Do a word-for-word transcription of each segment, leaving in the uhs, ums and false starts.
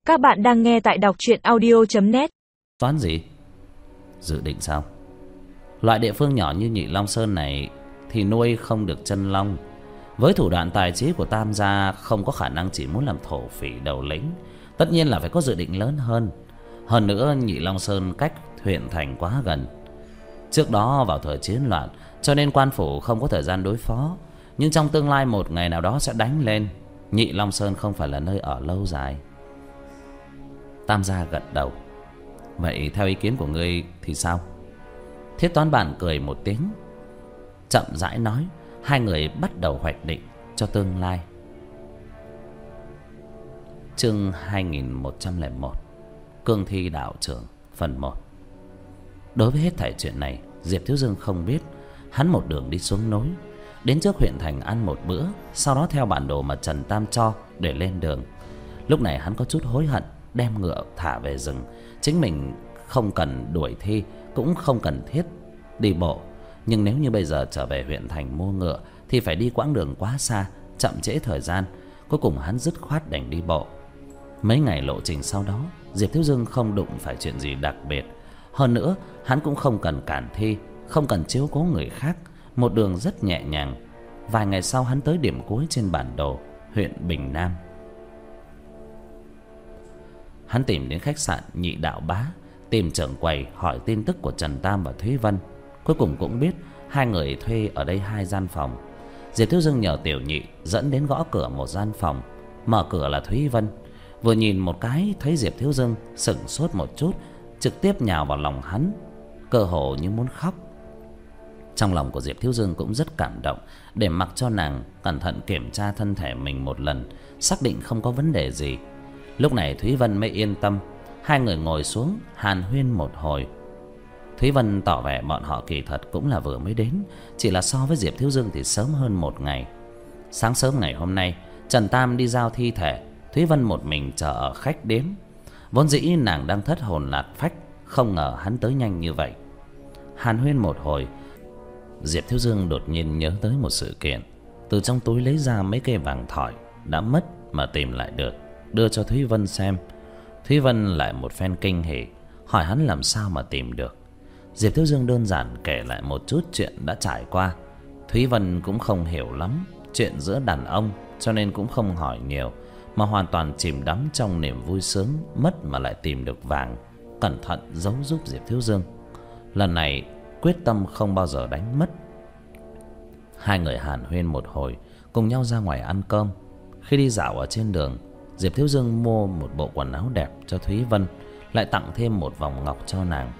Các bạn đang nghe tại đọc truyện audio chấm net. Toán gì? Dự định sao? Loại địa phương nhỏ như Nhị Long Sơn này thì nuôi không được chân long. Với thủ đoạn tài trí của Tam gia, không có khả năng chỉ muốn làm thổ phỉ đầu lĩnh. Tất nhiên là phải có dự định lớn hơn. Hơn nữa Nhị Long Sơn cách huyện thành quá gần. Trước đó vào thời chiến loạn, cho nên quan phủ không có thời gian đối phó. Nhưng trong tương lai một ngày nào đó sẽ đánh lên. Nhị Long Sơn không phải là nơi ở lâu dài. Tam gia gật đầu. Vậy theo ý kiến của ngươi thì sao? Thiết Toán Bản cười một tiếng, chậm rãi nói. Hai người bắt đầu hoạch định cho tương lai. Chương hai nghìn một trăm lẻ một, Cương thi đạo trưởng, phần một. Đối với hết thảy chuyện này, Diệp Thiếu Dương không biết. Hắn một đường đi xuống núi, đến trước huyện thành ăn một bữa, sau đó theo bản đồ mà Trần Tam cho để lên đường. Lúc này hắn có chút hối hận, đem ngựa thả về rừng. Chính mình không cần đuổi thi, cũng không cần thiết đi bộ. Nhưng nếu như bây giờ trở về huyện thành mua ngựa thì phải đi quãng đường quá xa, chậm trễ thời gian. Cuối cùng hắn dứt khoát đành đi bộ. Mấy ngày lộ trình sau đó, Diệp Thiếu Dương không đụng phải chuyện gì đặc biệt. Hơn nữa hắn cũng không cần cản thi, không cần chiếu cố người khác. Một đường rất nhẹ nhàng. Vài ngày sau hắn tới điểm cuối trên bản đồ, huyện Bình Nam. Hắn tìm đến khách sạn Nhị Đạo Bá, tìm trưởng quầy hỏi tin tức của Trần Tam và Thúy Vân. Cuối cùng cũng biết hai người thuê ở đây hai gian phòng. Diệp Thiếu Dương nhờ tiểu nhị dẫn đến gõ cửa một gian phòng. Mở cửa là Thúy Vân. Vừa nhìn một cái thấy Diệp Thiếu Dương, sững sốt một chút, trực tiếp nhào vào lòng hắn, cơ hồ như muốn khóc. Trong lòng của Diệp Thiếu Dương cũng rất cảm động, để mặc cho nàng cẩn thận kiểm tra thân thể mình một lần, xác định không có vấn đề gì. Lúc này Thúy Vân mới yên tâm. Hai người ngồi xuống hàn huyên một hồi. Thúy Vân tỏ vẻ bọn họ kỳ thật cũng là vừa mới đến, chỉ là so với Diệp Thiếu Dương thì sớm hơn một ngày. Sáng sớm ngày hôm nay, Trần Tam đi giao thi thể, Thúy Vân một mình chờ ở khách điếm. Vốn dĩ nàng đang thất hồn lạc phách, không ngờ hắn tới nhanh như vậy. Hàn huyên một hồi, Diệp Thiếu Dương đột nhiên nhớ tới một sự kiện. Từ trong túi lấy ra mấy cây vàng thỏi đã mất mà tìm lại được, đưa cho Thúy Vân xem. Thúy Vân lại một phen kinh hỉ, hỏi hắn làm sao mà tìm được. Diệp Thiếu Dương đơn giản kể lại một chút chuyện đã trải qua. Thúy Vân cũng không hiểu lắm chuyện giữa đàn ông, cho nên cũng không hỏi nhiều, mà hoàn toàn chìm đắm trong niềm vui sướng mất mà lại tìm được vàng, cẩn thận giấu giúp Diệp Thiếu Dương. Lần này quyết tâm không bao giờ đánh mất. Hai người hàn huyên một hồi, cùng nhau ra ngoài ăn cơm. Khi đi dạo ở trên đường, Diệp Thiếu Dương mua một bộ quần áo đẹp cho Thúy Vân, lại tặng thêm một vòng ngọc cho nàng.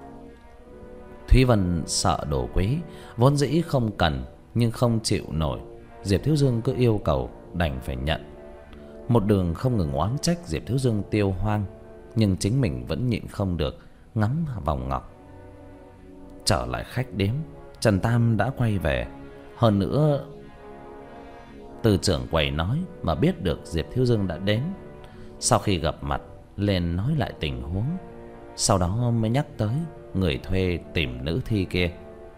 Thúy Vân sợ đồ quý, vốn dĩ không cần nhưng không chịu nổi. Diệp Thiếu Dương cứ yêu cầu, đành phải nhận. Một đường không ngừng oán trách Diệp Thiếu Dương tiêu hoang, nhưng chính mình vẫn nhịn không được, ngắm vòng ngọc. Trở lại khách điếm, Trần Tam đã quay về. Hơn nữa từ trưởng quầy nói mà biết được Diệp Thiếu Dương đã đến. Sau khi gặp mặt, lên nói lại tình huống, sau đó mới nhắc tới người thuê tìm nữ thi kia.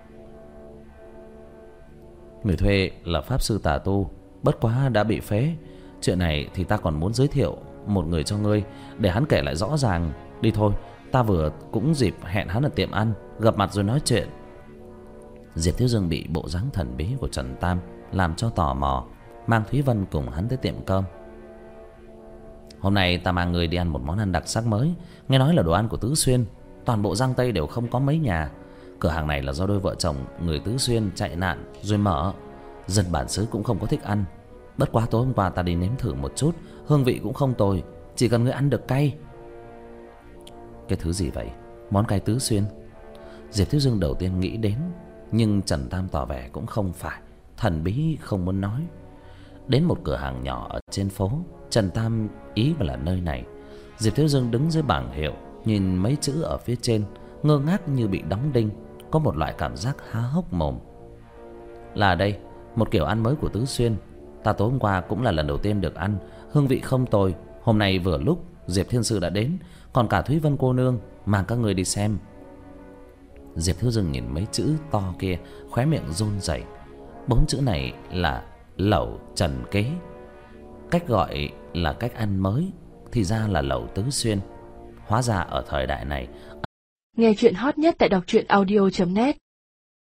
Người thuê là pháp sư tà tu, bất quá đã bị phế. Chuyện này thì ta còn muốn giới thiệu một người cho ngươi, để hắn kể lại rõ ràng. Đi thôi, ta vừa cũng dịp hẹn hắn ở tiệm ăn, gặp mặt rồi nói chuyện. Diệp Thiếu Dương bị bộ dáng thần bí của Trần Tam làm cho tò mò, mang Thúy Vân cùng hắn tới tiệm cơm. Hôm nay ta mang người đi ăn một món ăn đặc sắc mới. Nghe nói là đồ ăn của Tứ Xuyên, toàn bộ Giang Tây đều không có mấy nhà. Cửa hàng này là do đôi vợ chồng người Tứ Xuyên chạy nạn rồi mở, dân bản xứ cũng không có thích ăn. Bất quá tối hôm qua ta đi nếm thử một chút, hương vị cũng không tồi, chỉ cần người ăn được cay. Cái thứ gì vậy? Món cay Tứ Xuyên? Diệp Thiếu Dương đầu tiên nghĩ đến, nhưng Trần Tam tỏ vẻ cũng không phải, thần bí không muốn nói. Đến một cửa hàng nhỏ ở trên phố, Trần Tam ý vào là nơi này. Diệp Thiếu Dương đứng dưới bảng hiệu, nhìn mấy chữ ở phía trên, ngơ ngác như bị đóng đinh, có một loại cảm giác há hốc mồm. Là đây, một kiểu ăn mới của Tứ Xuyên. Ta tối hôm qua cũng là lần đầu tiên được ăn, hương vị không tồi. Hôm nay vừa lúc Diệp Thiên Sư đã đến, còn cả Thúy Vân cô nương, mang các người đi xem. Diệp Thiếu Dương nhìn mấy chữ to kia, khóe miệng run rẩy. Bốn chữ này là lẩu Trần Kế. Cách gọi là cách ăn mới, thì ra là lầu Tứ Xuyên. Hóa ra ở thời đại này. Nghe chuyện hot nhất tại đọc truyện audio chấm net.